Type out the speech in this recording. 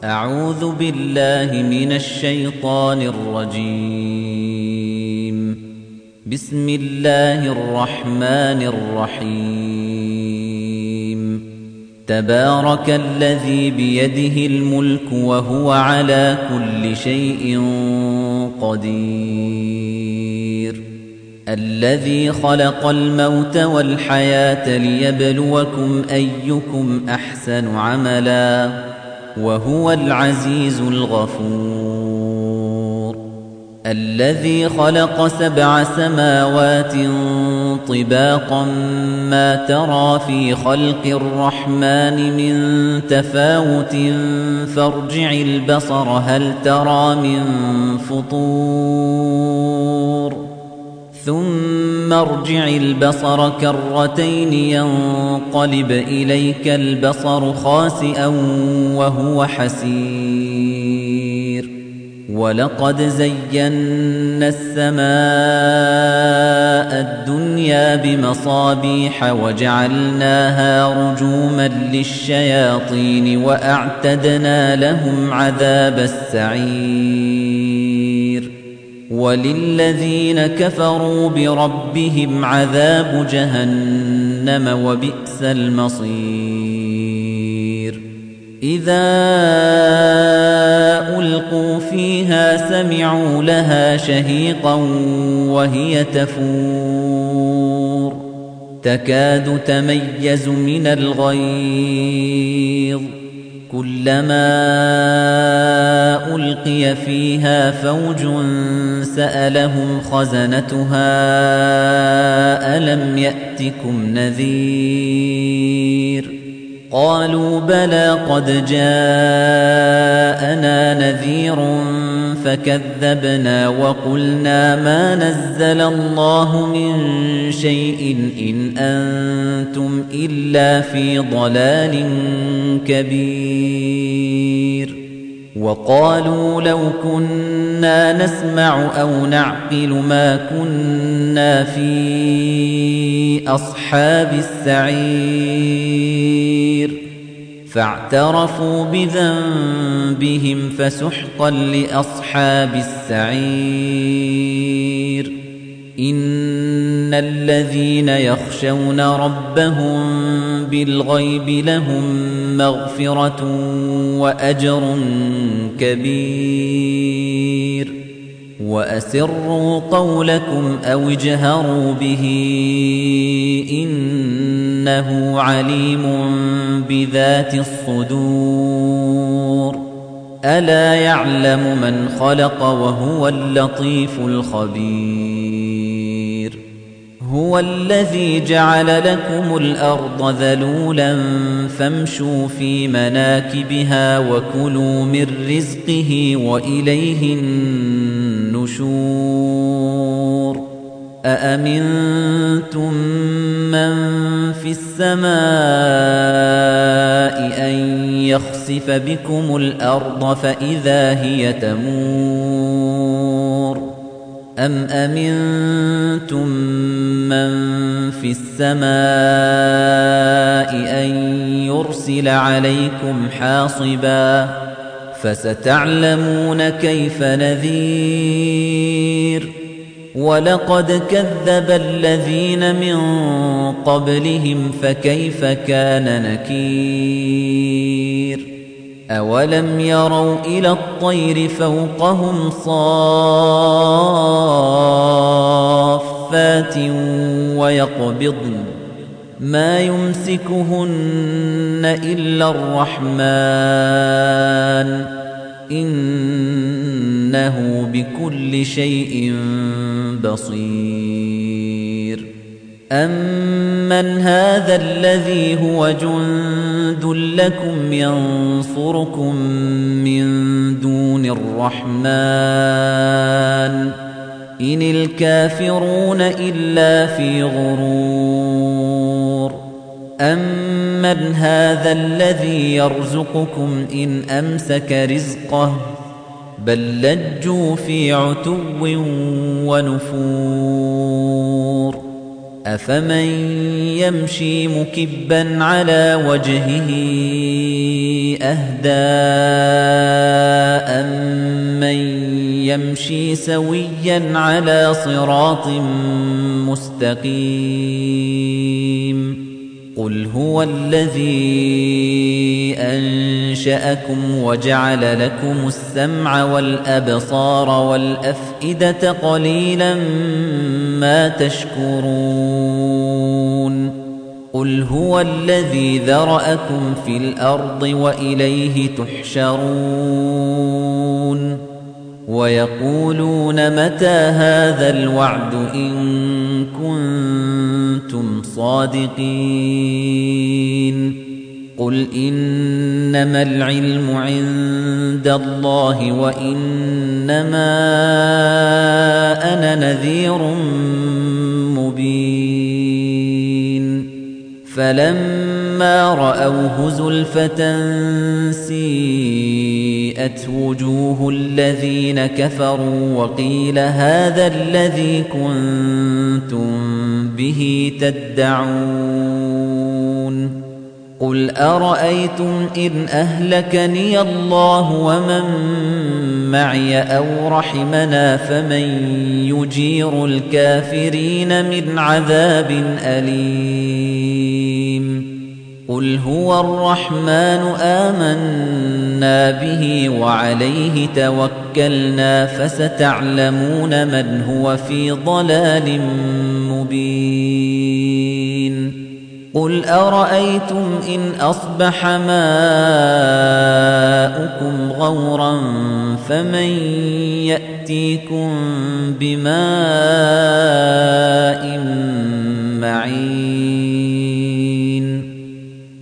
أعوذ بالله من الشيطان الرجيم. بسم الله الرحمن الرحيم. تبارك الذي بيده الملك وهو على كل شيء قدير. الذي خلق الموت والحياة ليبلوكم أيكم أحسن عملا وهو العزيز الغفور. الذي خلق 7 سماوات طباقا ما ترى في خلق الرحمن من تفاوت فارجع البصر هل ترى من فطور ثم ارجع البصر كرتين ينقلب إليك البصر خاسئا وهو حسير. ولقد زينا السماء الدنيا بمصابيح وجعلناها رجوما للشياطين وأعتدنا لهم عذاب السعير. وللذين كفروا بربهم عذاب جهنم وبئس المصير. إذا ألقوا فيها سمعوا لها شهيقا وهي تفور تكاد تميز من الغيظ كلما ألقي فيها فوج سألهم خزنتها ألم يأتكم نذير قالوا بلى قد جاءنا نذير فكذبنا وقلنا ما نزل الله من شيء إن أنتم إلا في ضلال كبير. وقالوا لو كنا نسمع أو نعقل ما كنا في أصحاب السعير فاعترفوا بذنبهم فسحقا لأصحاب السعير. إن الذين يخشون ربهم بالغيب لهم مغفرة وأجر كبير. وأسروا قولكم أو اجهروا به إنه عليم بذات الصدور. ألا يعلم من خلق وهو اللطيف الخبير. هو الذي جعل لكم الأرض ذلولا فامشوا في مناكبها وكلوا من رزقه وإليه النشور. أأمنتم من في السماء أن يخسف بكم الأرض فإذا هي تمور أم أمنتم من في السماء أن يرسل عليكم حاصبا فستعلمون كيف نذير. ولقد كذب الذين من قبلهم فكيف كان نكير. أولم يروا إلى الطير فوقهم صافات ويقبضن ما يمسكهن إلا الرحمن إنه بكل شيء بصير. أمن هذا الذي هو جند لكم ينصركم من دون الرحمن إن الكافرون إلا في غرور. أمن هذا الذي يرزقكم إن أمسك رزقه بل لجوا في عتو ونفور. أفمن يمشي مكبا على وجهه أهدى يمشي سويا على صراط مستقيم قل هو الذي أنشأكم وجعل لكم السمع والأبصار والأفئدة قليلا ما تشكرون قل هو الذي ذرأكم في الأرض وإليه تحشرون ويقولون متى هذا الوعد إن كنتم صادقين قل إنما العلم عند الله وإنما أنا نذير مبين فلما رأوه زلفة سيئت وجوه الذين كفروا وقيل هذا الذي كنتم به تدعون قل أرأيتم إن أهلكني الله ومن معي أو رحمنا فمن يجير الكافرين من عذاب أليم قل هو الرحمن آمنا به وعليه توكلنا فستعلمون من هو في ضلال مبين قل أرأيتم إن أصبح ماؤكم غورا فمن يأتيكم بماء